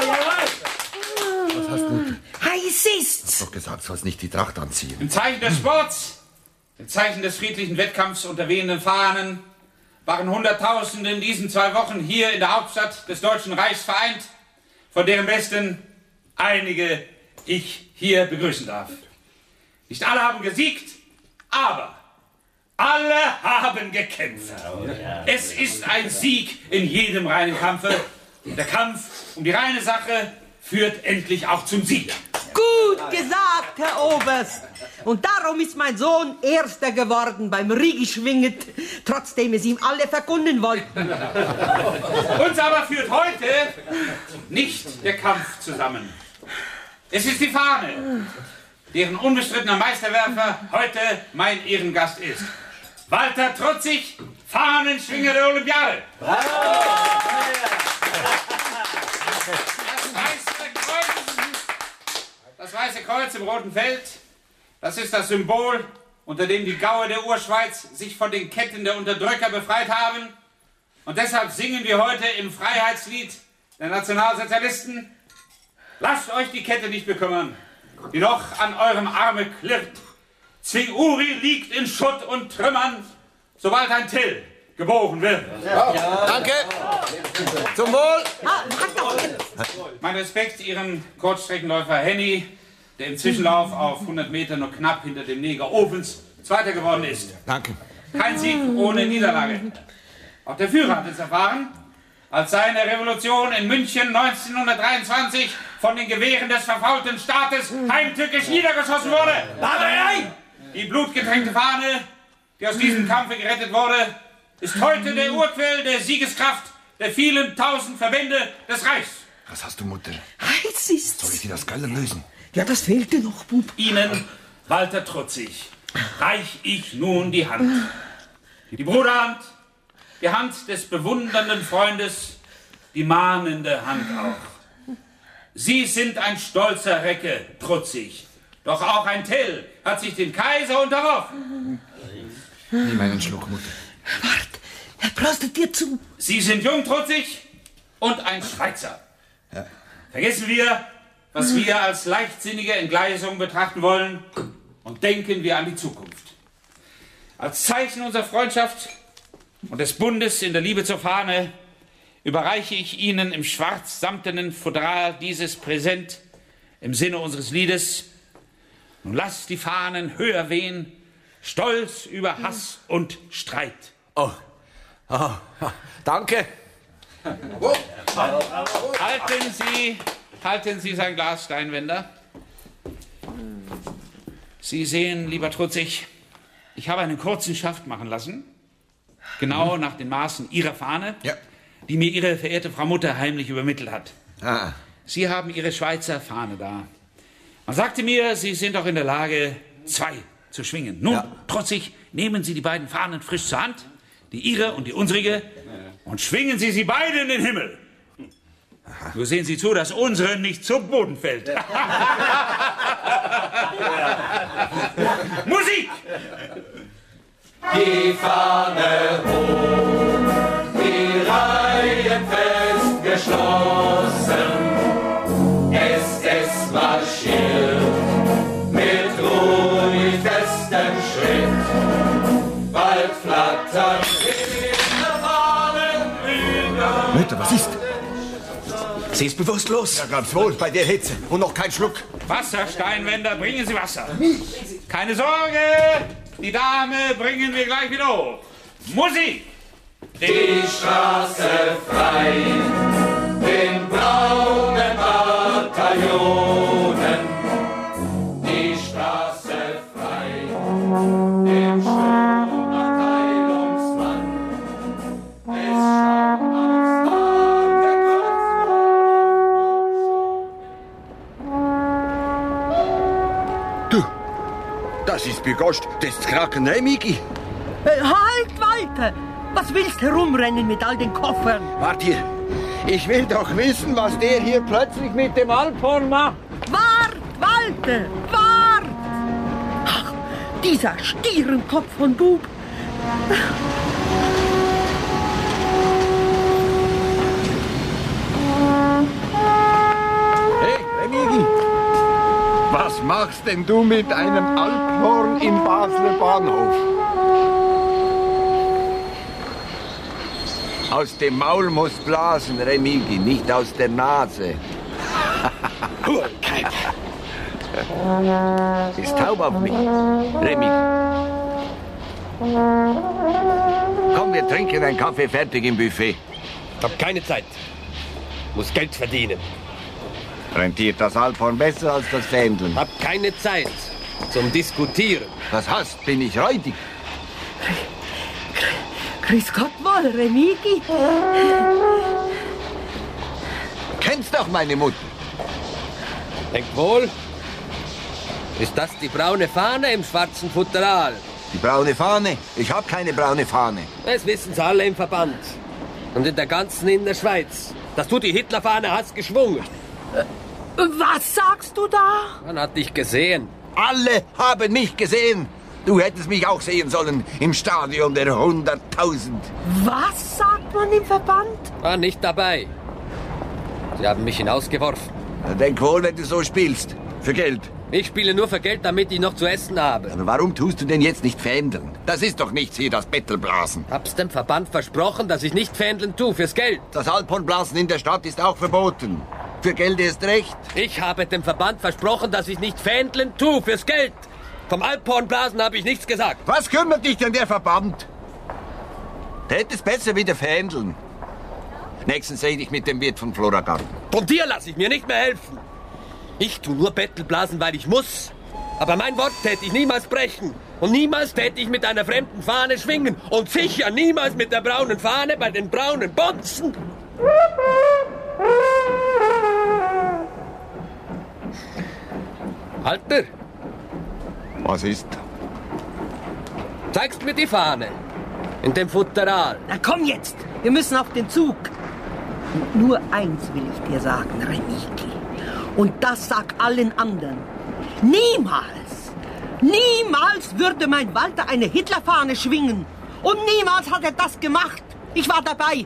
hast du? Heiß ist's! Du hast doch gesagt, du sollst nicht die Tracht anziehen. Im Zeichen des Sports, im Zeichen des friedlichen Wettkampfs unter wehenden Fahnen waren Hunderttausende in diesen 2 Wochen hier in der Hauptstadt des Deutschen Reichs vereint, von deren Besten einige ich hier begrüßen darf. Nicht alle haben gesiegt, aber alle haben gekämpft. Es ist ein Sieg in jedem reinen Kampfe. Der Kampf um die reine Sache führt endlich auch zum Sieg. Gut gesagt, Herr Oberst. Und darum ist mein Sohn Erster geworden beim Riegelschwingen, trotzdem es ihm alle verkunden wollten. Uns aber führt heute nicht der Kampf zusammen. Es ist die Fahne, deren unbestrittener Meisterwerfer heute mein Ehrengast ist. Walter Trutzig, Fahnenschwinger der Olympiade. Bravo! Das Weiße Kreuz im roten Feld, das ist das Symbol, unter dem die Gaue der Urschweiz sich von den Ketten der Unterdrücker befreit haben. Und deshalb singen wir heute im Freiheitslied der Nationalsozialisten: Lasst euch die Kette nicht bekümmern, die noch an eurem Arme klirrt. Zwinguri liegt in Schutt und Trümmern, sobald ein Till geboren wird. Ja. Danke. Zum Wohl. Mein Respekt Ihrem Kurzstreckenläufer Henny, der im Zwischenlauf auf 100 Meter nur knapp hinter dem Neger Ovens Zweiter geworden ist. Danke. Kein Sieg ohne Niederlage. Auch der Führer hat es erfahren, als seine Revolution in München 1923 von den Gewehren des verfaulten Staates heimtückisch niedergeschossen wurde. Die blutgetränkte Fahne, die aus diesem Kampfe gerettet wurde, ist heute der Urquell der Siegeskraft der vielen tausend Verbände des Reichs. Was hast du, Mutter? Heiß ist's! Soll ich dir das Galle lösen? Ja, das fehlte noch, Bub. Ihnen, Walter Trutzig, reich ich nun die Hand. Die Bruderhand, die Hand des bewundernden Freundes, die mahnende Hand auch. Sie sind ein stolzer Recke, Trutzig. Doch auch ein Tell hat sich dem Kaiser unterworfen. Nimm einen Schluck, Mutter. Wart, er prostet dir zu. Sie sind jung, Trutzig, und ein Schweizer. Ja. Vergessen wir, was wir als leichtsinnige Entgleisung betrachten wollen, und denken wir an die Zukunft. Als Zeichen unserer Freundschaft und des Bundes in der Liebe zur Fahne überreiche ich Ihnen im schwarz-samtenen Fodral dieses Präsent im Sinne unseres Liedes. Nun lasst die Fahnen höher wehen, stolz über Hass und Streit. Danke. Halten Sie sein Glas, Steinwender. Sie sehen, lieber Trutzig, ich habe einen kurzen Schaft machen lassen, genau nach den Maßen Ihrer Fahne, die mir Ihre verehrte Frau Mutter heimlich übermittelt hat. Sie haben Ihre Schweizer Fahne da. Man sagte mir, Sie sind auch in der Lage, 2 zu schwingen. Nun, Trutzig, nehmen Sie die beiden Fahnen frisch zur Hand, die Ihre und die unsrige, und schwingen Sie sie beide in den Himmel. Nur sehen Sie zu, dass unsere nicht zu Boden fällt. Musik! Die Fahne hoch, die Reihen fest geschlossen. Es marschiert mit ruhig festem Schritt. Bald flattern die Fahnen über. Mutter, was ist? Sie ist bewusstlos. Ja, ganz wohl, bei der Hitze. Und noch kein Schluck. Wasser, Steinwender, bringen Sie Wasser. Keine Sorge, die Dame bringen wir gleich wieder hoch. Musik! Die Straße frei, den braunen Bataillonen. Die Straße frei, dem schönen Abteilungsmann. Es schaut aus Wagen Das ist begost des Kraken Remigi. Halt, Walter! Was willst du herumrennen mit all den Koffern? Wart hier. Ich will doch wissen, was der hier plötzlich mit dem Alphorn macht. Wart, Walter! Wart! Ach, dieser Stierenkopf von Bub. Hey, Remigi, was machst denn du mit einem Alphorn im Basler Bahnhof? Aus dem Maul muss blasen, Remigi, nicht aus der Nase. Ist taub auf mich, Remigi. Komm, wir trinken einen Kaffee fertig im Buffet. Ich hab keine Zeit. Muss Geld verdienen. Rentiert das Alphorn besser als das Fändeln? Hab keine Zeit zum Diskutieren. Was hast, bin ich räudig. Grüß Gott wohl, Remigi. Kennst doch meine Mutter. Denk wohl. Ist das die braune Fahne im schwarzen Futteral? Die braune Fahne? Ich hab keine braune Fahne. Das wissen's alle im Verband. Und in der ganzen Innerschweiz. Dass du die Hitlerfahne hast geschwungen. Was sagst du da? Man hat dich gesehen. Alle haben mich gesehen. Du hättest mich auch sehen sollen im Stadion der 100.000. Was sagt man im Verband? War nicht dabei. Sie haben mich hinausgeworfen. Denk wohl, wenn du so spielst. Für Geld. Ich spiele nur für Geld, damit ich noch zu essen habe. Aber warum tust du denn jetzt nicht Fändeln? Das ist doch nichts hier, das Bettelblasen. Hab's dem Verband versprochen, dass ich nicht Fändeln tue, fürs Geld. Das Alphornblasen in der Stadt ist auch verboten. Für Geld erst recht. Ich habe dem Verband versprochen, dass ich nicht Fändeln tue, fürs Geld. Vom Alphornblasen habe ich nichts gesagt. Was kümmert dich denn der Verband? Du hättest besser wieder Fändeln. Nächstens rede ich mit dem Wirt von Floragarten. Von dir lasse ich mir nicht mehr helfen. Ich tue nur Bettelblasen, weil ich muss. Aber mein Wort täte ich niemals brechen. Und niemals täte ich mit einer fremden Fahne schwingen. Und sicher niemals mit der braunen Fahne bei den braunen Bonzen. Alter. Was ist? Zeigst mir die Fahne. In dem Futteral. Na komm jetzt. Wir müssen auf den Zug. Und nur eins will ich dir sagen, Remigi. Und das sag allen anderen. Niemals würde mein Walter eine Hitlerfahne schwingen. Und niemals hat er das gemacht. Ich war dabei.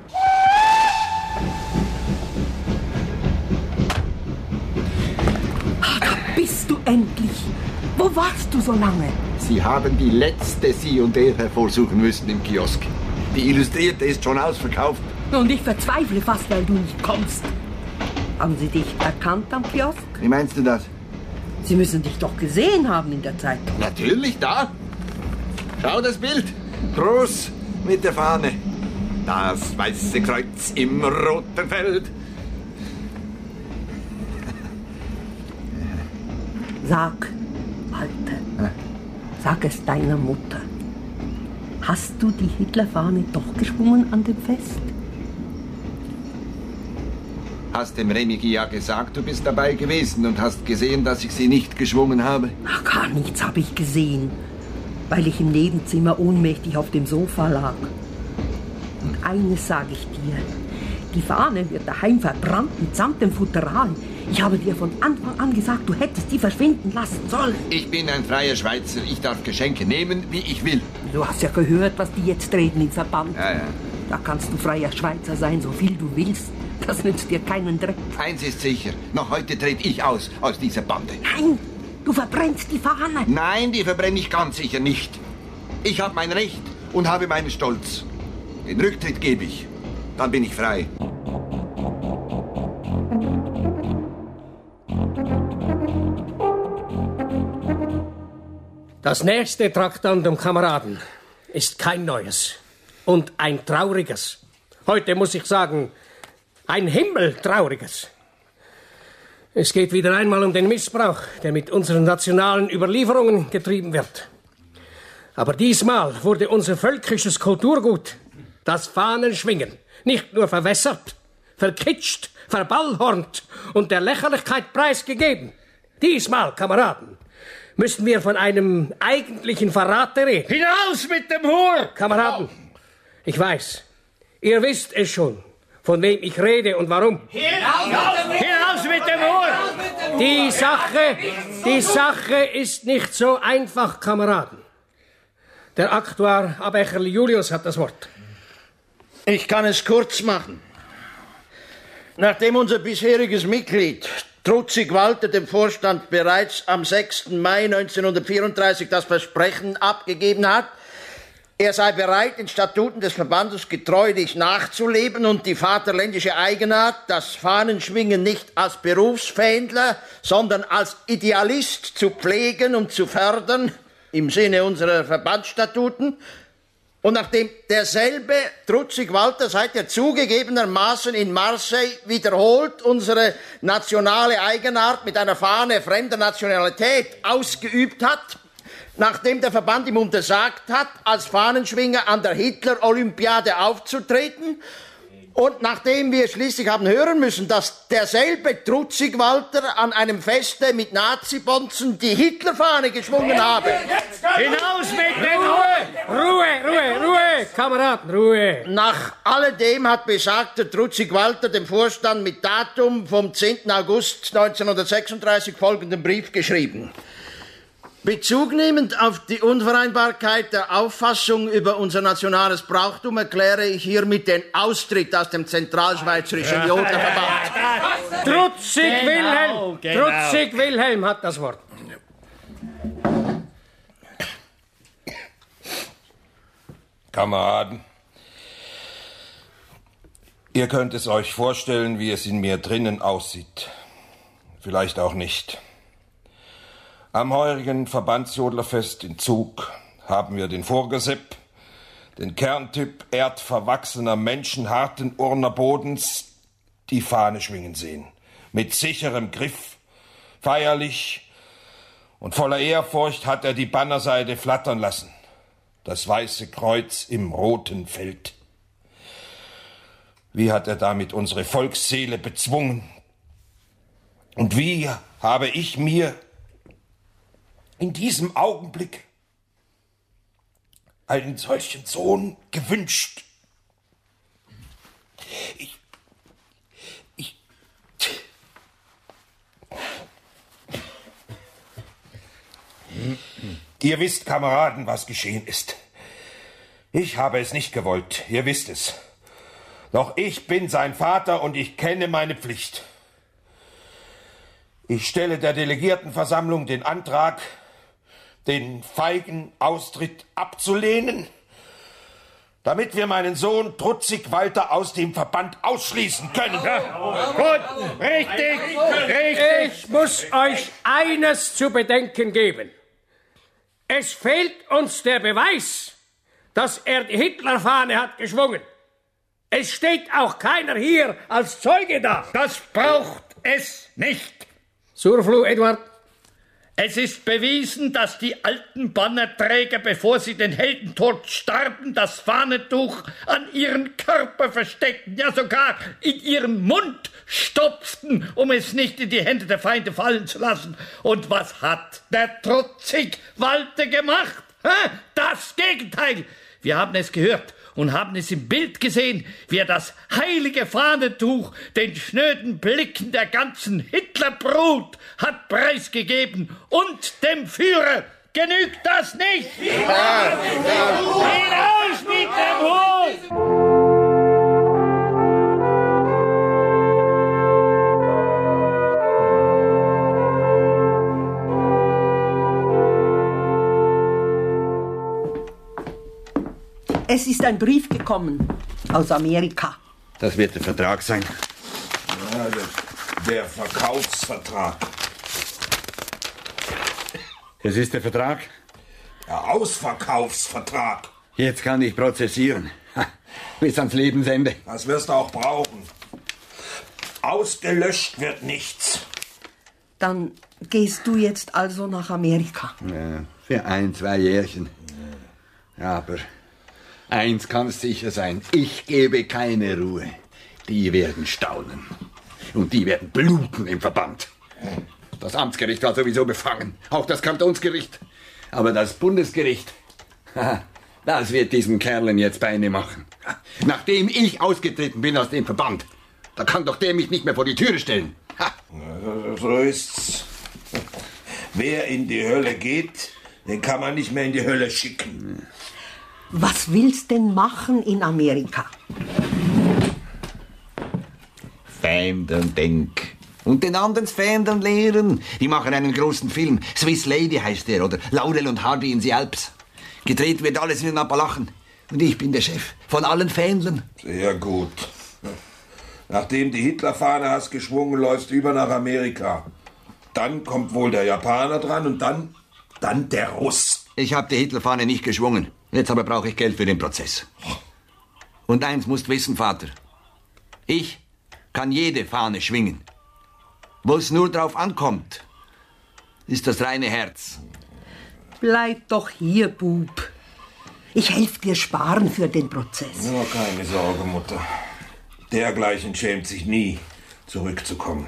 Da bist du endlich. Wo warst du so lange? Sie haben die letzte Sie und Er hervorsuchen müssen im Kiosk. Die Illustrierte ist schon ausverkauft. Und ich verzweifle fast, weil du nicht kommst. Haben Sie dich erkannt am Kiosk? Wie meinst du das? Sie müssen dich doch gesehen haben in der Zeit. Natürlich, da. Schau das Bild. Groß mit der Fahne. Das Weiße Kreuz im roten Feld. Sag, Walter, sag es deiner Mutter. Hast du die Hitlerfahne doch geschwungen an dem Fest? Hast dem Remigi ja gesagt, du bist dabei gewesen und hast gesehen, dass ich sie nicht geschwungen habe? Ach, gar nichts habe ich gesehen, weil ich im Nebenzimmer ohnmächtig auf dem Sofa lag. Und eines sage ich dir, die Fahne wird daheim verbrannt mitsamt dem Futteral. Ich habe dir von Anfang an gesagt, du hättest die verschwinden lassen sollen. Ich bin ein freier Schweizer. Ich darf Geschenke nehmen, wie ich will. Du hast ja gehört, was die jetzt reden im Verband. Ja. Da kannst du freier Schweizer sein, so viel du willst. Das nützt dir keinen Dreck. Eins ist sicher, noch heute trete ich aus dieser Bande. Nein, du verbrennst die Fahne. Nein, die verbrenne ich ganz sicher nicht. Ich habe mein Recht und habe meinen Stolz. Den Rücktritt gebe ich. Dann bin ich frei. Das nächste Traktandum, Kameraden, ist kein neues und ein trauriges. Heute muss ich sagen, ein himmeltrauriges. Es geht wieder einmal um den Missbrauch, der mit unseren nationalen Überlieferungen getrieben wird. Aber diesmal wurde unser völkisches Kulturgut, das Fahnenschwingen, nicht nur verwässert, verkitscht, verballhornt und der Lächerlichkeit preisgegeben. Diesmal, Kameraden, müssen wir von einem eigentlichen Verrate reden. Hinaus mit dem Hur! Kameraden, ich weiß, ihr wisst es schon, von wem ich rede und warum. Hinaus mit dem Hur! Die Sache ist nicht so einfach, Kameraden. Der Aktuar Abecherl Julius hat das Wort. Ich kann es kurz machen. Nachdem unser bisheriges Mitglied Trutzig Walter dem Vorstand bereits am 6. Mai 1934 das Versprechen abgegeben hat, er sei bereit, den Statuten des Verbandes getreulich nachzuleben und die vaterländische Eigenart, das Fahnenschwingen nicht als Berufsfähndler, sondern als Idealist zu pflegen und zu fördern, im Sinne unserer Verbandsstatuten. Und nachdem derselbe Trutzig Walter seit er zugegebenermaßen in Marseille wiederholt unsere nationale Eigenart mit einer Fahne fremder Nationalität ausgeübt hat, nachdem der Verband ihm untersagt hat, als Fahnenschwinger an der Hitler-Olympiade aufzutreten, und nachdem wir schließlich haben hören müssen, dass derselbe Trutzig Walter an einem Feste mit Nazibonzen die Hitlerfahne geschwungen habe. Hinaus mit dem Ruhe, Kameraden, Ruhe. Nach alledem hat besagter Trutzig Walter dem Vorstand mit Datum vom 10. August 1936 folgenden Brief geschrieben. Bezug nehmend auf die Unvereinbarkeit der Auffassung über unser nationales Brauchtum erkläre ich hiermit den Austritt aus dem Zentralschweizerischen Jodenverband. Trutzig Wilhelm hat das Wort. Kameraden, ihr könnt es euch vorstellen, wie es in mir drinnen aussieht. Vielleicht auch nicht. Am heurigen Verbandsjodlerfest in Zug haben wir den Vorgesepp, den Kerntyp erdverwachsener Menschen harten Urner Bodens, die Fahne schwingen sehen. Mit sicherem Griff, feierlich und voller Ehrfurcht hat er die Bannerseide flattern lassen. Das weiße Kreuz im roten Feld. Wie hat er damit unsere Volksseele bezwungen? Und wie habe ich mir in diesem Augenblick einen solchen Sohn gewünscht. Ihr wisst, Kameraden, was geschehen ist. Ich habe es nicht gewollt, ihr wisst es. Doch ich bin sein Vater und ich kenne meine Pflicht. Ich stelle der Delegiertenversammlung den Antrag, den feigen Austritt abzulehnen, damit wir meinen Sohn Trutzig Walter aus dem Verband ausschließen können. Gut, richtig. Ich muss euch eines zu bedenken geben. Es fehlt uns der Beweis, dass er die Hitlerfahne hat geschwungen. Es steht auch keiner hier als Zeuge da. Das braucht es nicht. Surflu, Eduard. Es ist bewiesen, dass die alten Bannerträger, bevor sie den Heldentod starben, das Fahnentuch an ihren Körper versteckten, ja sogar in ihren Mund stopften, um es nicht in die Hände der Feinde fallen zu lassen. Und was hat der Trutzig Walter gemacht? Das Gegenteil. Wir haben es gehört und haben es im Bild gesehen, wie er das heilige Fahnentuch den schnöden Blicken der ganzen Hitlerbrut hat preisgegeben. Und dem Führer genügt das nicht. Hinaus mit dem Hut! Es ist ein Brief gekommen aus Amerika. Das wird der Vertrag sein. Ja, der Verkaufsvertrag. Das ist der Vertrag? Der Ausverkaufsvertrag. Jetzt kann ich prozessieren. Bis ans Lebensende. Das wirst du auch brauchen. Ausgelöscht wird nichts. Dann gehst du jetzt also nach Amerika. Ja, für 1-2 Jährchen. Ja, aber eins kann sicher sein, ich gebe keine Ruhe. Die werden staunen. Und die werden bluten im Verband. Das Amtsgericht war sowieso befangen. Auch das Kantonsgericht. Aber das Bundesgericht, das wird diesen Kerlen jetzt Beine machen. Nachdem ich ausgetreten bin aus dem Verband, da kann doch der mich nicht mehr vor die Türe stellen. So ist's. Wer in die Hölle geht, den kann man nicht mehr in die Hölle schicken. Was willst denn machen in Amerika? Fändern denk. Und den anderen Fändern lehren. Die machen einen großen Film. Swiss Lady heißt der. Oder Laurel und Hardy in the Alps. Gedreht wird alles in den Appalachen. Und ich bin der Chef von allen Fändlern. Sehr gut. Nachdem die Hitlerfahne hast geschwungen, läufst du über nach Amerika. Dann kommt wohl der Japaner dran und dann der Russ. Ich habe die Hitlerfahne nicht geschwungen. Jetzt aber brauche ich Geld für den Prozess. Und eins musst wissen, Vater. Ich kann jede Fahne schwingen. Wo es nur drauf ankommt, ist das reine Herz. Bleib doch hier, Bub. Ich helfe dir sparen für den Prozess. Nur keine Sorge, Mutter. Dergleichen schämt sich nie, zurückzukommen.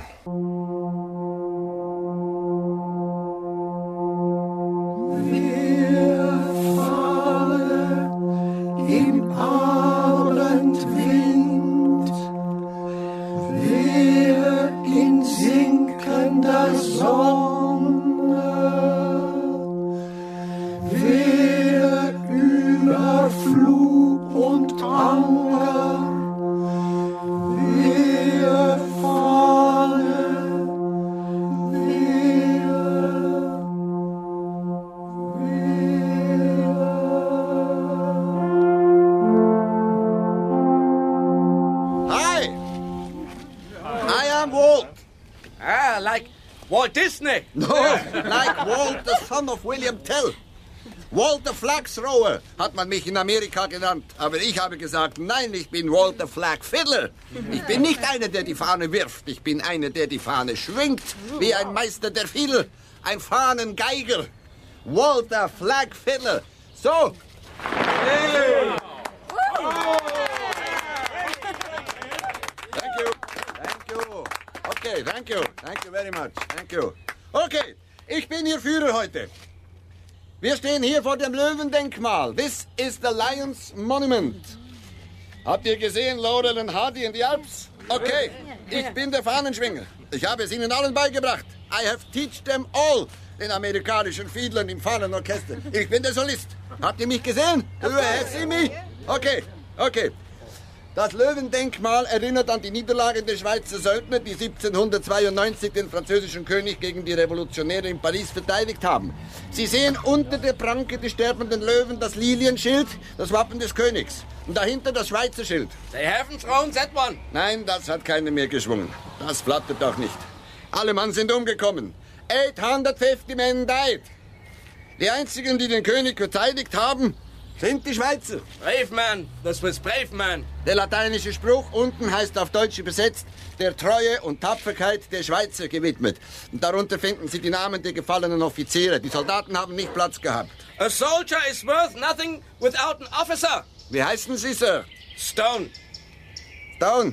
Im Abendwind, wer in sinkender Sonne, wer über Flug und Anker, wer Fahne, Hi! I am Walt. Ah, like Walt Disney. No, like Walt, the son of William Tell. Walt the Flag Thrower hat man mich in Amerika genannt. Aber ich habe gesagt, nein, ich bin Walt the Flag Fiddler. Ich bin nicht einer, der die Fahne wirft. Ich bin einer, der die Fahne schwingt, wie ein Meister der Fiddle, ein Fahnengeiger. Walt the Flag Fiddler. So. Hey. Thank you. Thank you. Okay, thank you. Thank you very much. Thank you. Okay, ich bin Ihr Führer heute. Wir stehen hier vor dem Löwendenkmal. This is the Lions Monument. Habt ihr gesehen, Laurel und Hardy in die Alps? Okay, ich bin der Fahnenschwinger. Ich habe es ihnen allen beigebracht. I have teach them all, den amerikanischen Fiedlern im Fahnenorchester. Ich bin der Solist. Habt ihr mich gesehen? Do you see me? Okay, okay. Das Löwendenkmal erinnert an die Niederlage der Schweizer Söldner, die 1792 den französischen König gegen die Revolutionäre in Paris verteidigt haben. Sie sehen unter der Pranke des sterbenden Löwen das Lilienschild, das Wappen des Königs. Und dahinter das Schweizer Schild. They haven't thrown that one. Nein, das hat keiner mehr geschwungen. Das flattert auch nicht. Alle Mann sind umgekommen. 850 men died. Die einzigen, die den König verteidigt haben, sind die Schweizer. Brave man, das was brave man. Der lateinische Spruch unten heißt auf Deutsch übersetzt, der Treue und Tapferkeit der Schweizer gewidmet. Und darunter finden Sie die Namen der gefallenen Offiziere. Die Soldaten haben nicht Platz gehabt. A soldier is worth nothing without an officer. Wie heißen Sie, Sir? Stone. Stone.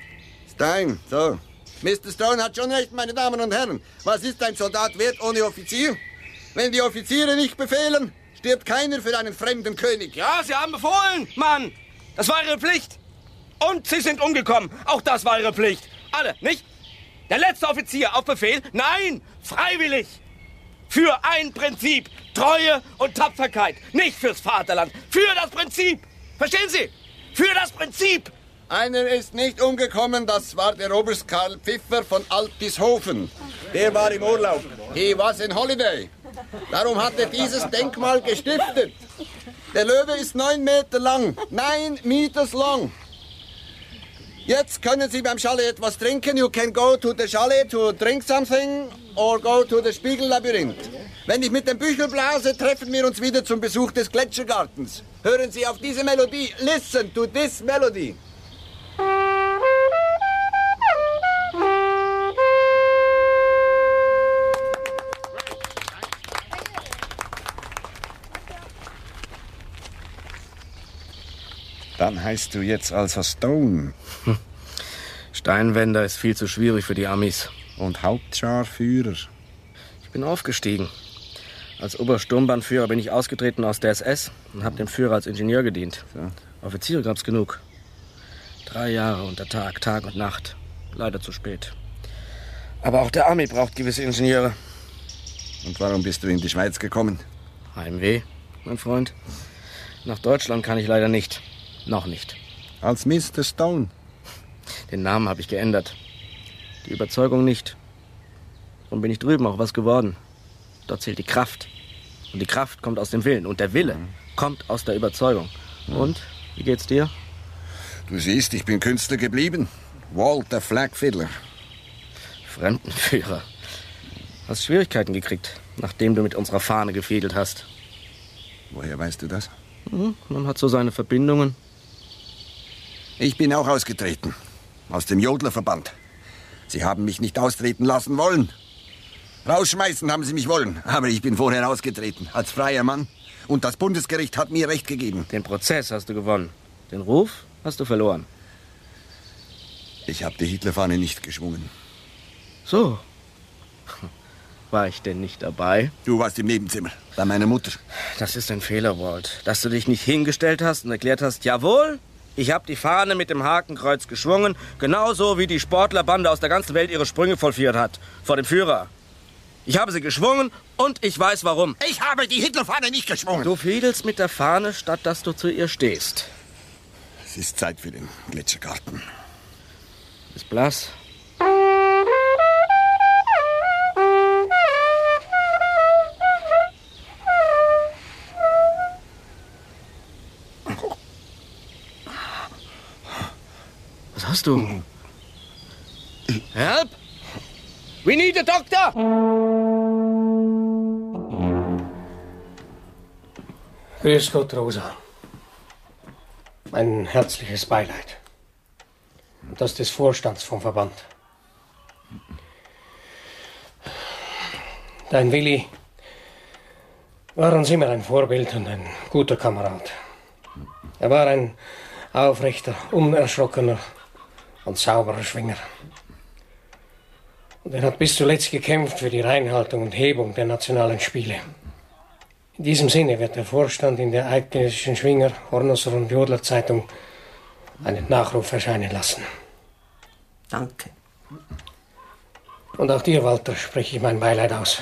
Stein, so. Mr. Stone hat schon recht, meine Damen und Herren. Was ist ein Soldat wert ohne Offizier? Wenn die Offiziere nicht befehlen, stirbt keiner für einen fremden König. Ja, Sie haben befohlen, Mann. Das war Ihre Pflicht. Und Sie sind umgekommen. Auch das war Ihre Pflicht. Alle, nicht? Der letzte Offizier auf Befehl? Nein, freiwillig. Für ein Prinzip. Treue und Tapferkeit. Nicht fürs Vaterland. Für das Prinzip. Verstehen Sie? Für das Prinzip. Einer ist nicht umgekommen, das war der Oberst Karl Pfiffer von Altishofen. Der war im Urlaub. He was in holiday. Darum hat er dieses Denkmal gestiftet. Der Löwe ist 9 Meter lang. 9 meters long. Jetzt können Sie beim Chalet etwas trinken. You can go to the Chalet to drink something or go to the Spiegellabyrinth. Wenn ich mit dem Büchel blase, treffen wir uns wieder zum Besuch des Gletschergartens. Hören Sie auf diese Melodie. Listen to this melody. Dann heißt du jetzt also Stone. Steinwender ist viel zu schwierig für die Amis. Und Hauptscharführer. Ich bin aufgestiegen. Als Obersturmbannführer bin ich ausgetreten aus der SS und habe dem Führer als Ingenieur gedient. So. Offiziere gab's genug. 3 Jahre unter Tag und Nacht. Leider zu spät. Aber auch der Army braucht gewisse Ingenieure. Und warum bist du in die Schweiz gekommen? Heimweh, mein Freund. Nach Deutschland kann ich leider nicht. Noch nicht. Als Mr. Stone? Den Namen habe ich geändert. Die Überzeugung nicht. Darum bin ich drüben auch was geworden. Dort zählt die Kraft. Und die Kraft kommt aus dem Willen. Und der Wille kommt aus der Überzeugung. Und, wie geht's dir? Du siehst, ich bin Künstler geblieben. Walter Flagfiddler. Fremdenführer. Hast Schwierigkeiten gekriegt, nachdem du mit unserer Fahne gefädelt hast. Woher weißt du das? Man hat so seine Verbindungen. Ich bin auch ausgetreten. Aus dem Jodlerverband. Sie haben mich nicht austreten lassen wollen. Rausschmeißen haben sie mich wollen. Aber ich bin vorher ausgetreten, als freier Mann. Und das Bundesgericht hat mir Recht gegeben. Den Prozess hast du gewonnen. Den Ruf hast du verloren. Ich habe die Hitlerfahne nicht geschwungen. So. War ich denn nicht dabei? Du warst im Nebenzimmer, bei meiner Mutter. Das ist ein Fehler, Walt. Dass du dich nicht hingestellt hast und erklärt hast, jawohl, ich habe die Fahne mit dem Hakenkreuz geschwungen, genauso wie die Sportlerbande aus der ganzen Welt ihre Sprünge vollführt hat, vor dem Führer. Ich habe sie geschwungen und ich weiß warum. Ich habe die Hitlerfahne nicht geschwungen. Du fiedelst mit der Fahne, statt dass du zu ihr stehst. Es ist Zeit für den Gletschergarten. Ist blass. Was hast du? Help! We need a doctor! Grüß Gott, Rosa. Mein herzliches Beileid. Und das des Vorstands vom Verband. Dein Willi war uns immer ein Vorbild und ein guter Kamerad. Er war ein aufrechter, unerschrockener und sauberer Schwinger. Und er hat bis zuletzt gekämpft für die Reinhaltung und Hebung der nationalen Spiele. In diesem Sinne wird der Vorstand in der eidgenössischen Schwinger, Hornosser und Jodler Zeitung einen Nachruf erscheinen lassen. Danke. Und auch dir, Walter, spreche ich mein Beileid aus.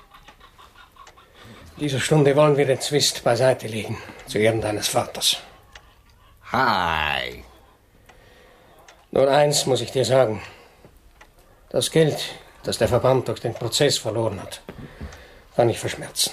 In dieser Stunde wollen wir den Zwist beiseite legen, zu Ehren deines Vaters. Hi. Nur eins muss ich dir sagen. Das Geld, das der Verband durch den Prozess verloren hat, kann ich verschmerzen.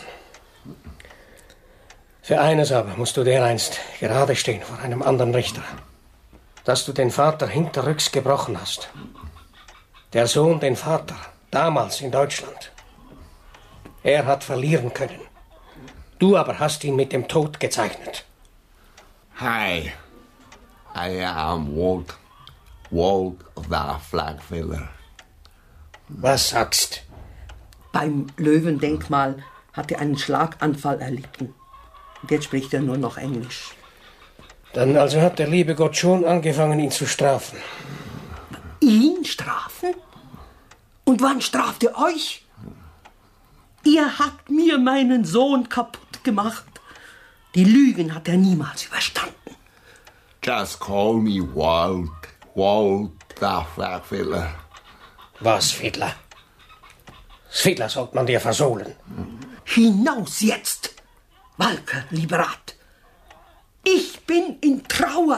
Für eines aber musst du dereinst gerade stehen vor einem anderen Richter. Dass du den Vater hinterrücks gebrochen hast. Der Sohn den Vater, damals in Deutschland. Er hat verlieren können. Du aber hast ihn mit dem Tod gezeichnet. Hi, I am Walter Flagfiddler. Was sagst? Beim Löwendenkmal hat er einen Schlaganfall erlitten. Und jetzt spricht er nur noch Englisch. Dann also hat der liebe Gott schon angefangen, ihn zu strafen. Ihn strafen? Und wann straft er euch? Ihr habt mir meinen Sohn kaputt gemacht. Die Lügen hat er niemals überstanden. Just call me Walter Flagfiddler. Was, Fiddler? Das Fiddler sollte man dir versohlen. Hinaus jetzt, Walker Liberat. Ich bin in Trauer.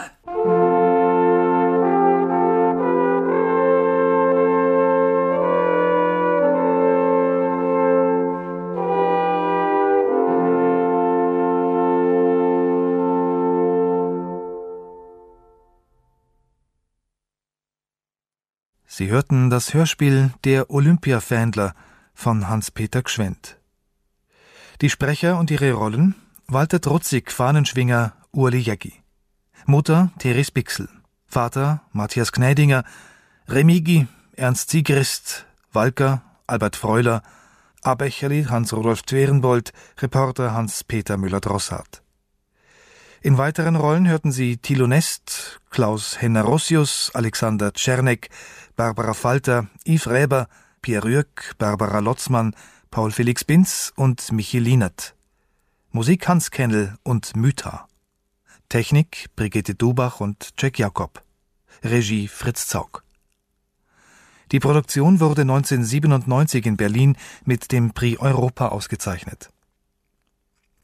Sie hörten das Hörspiel Der Olympiafändler von Hans-Peter Gschwend. Die Sprecher und ihre Rollen: Walter Trutzig, Fahnenschwinger, Urli Jäcki. Mutter Therese Bixel. Vater Matthias Gnädinger. Remigi Ernst Siegrist. Walker Albert Freuler. Abecherli Hans-Rudolf Twerenbold. Reporter Hans-Peter Müller-Drossard. In weiteren Rollen hörten Sie Thilo Nest, Klaus Henner-Rossius, Alexander Czernek, Barbara Falter, Yves Räber, Pierre Rüegg, Barbara Lotzmann, Paul Felix Binz und Michi Lienert. Musik Hans Kennel und Mytha. Technik Brigitte Dubach und Jack Jakob. Regie Fritz Zaug. Die Produktion wurde 1997 in Berlin mit dem Prix Europa ausgezeichnet.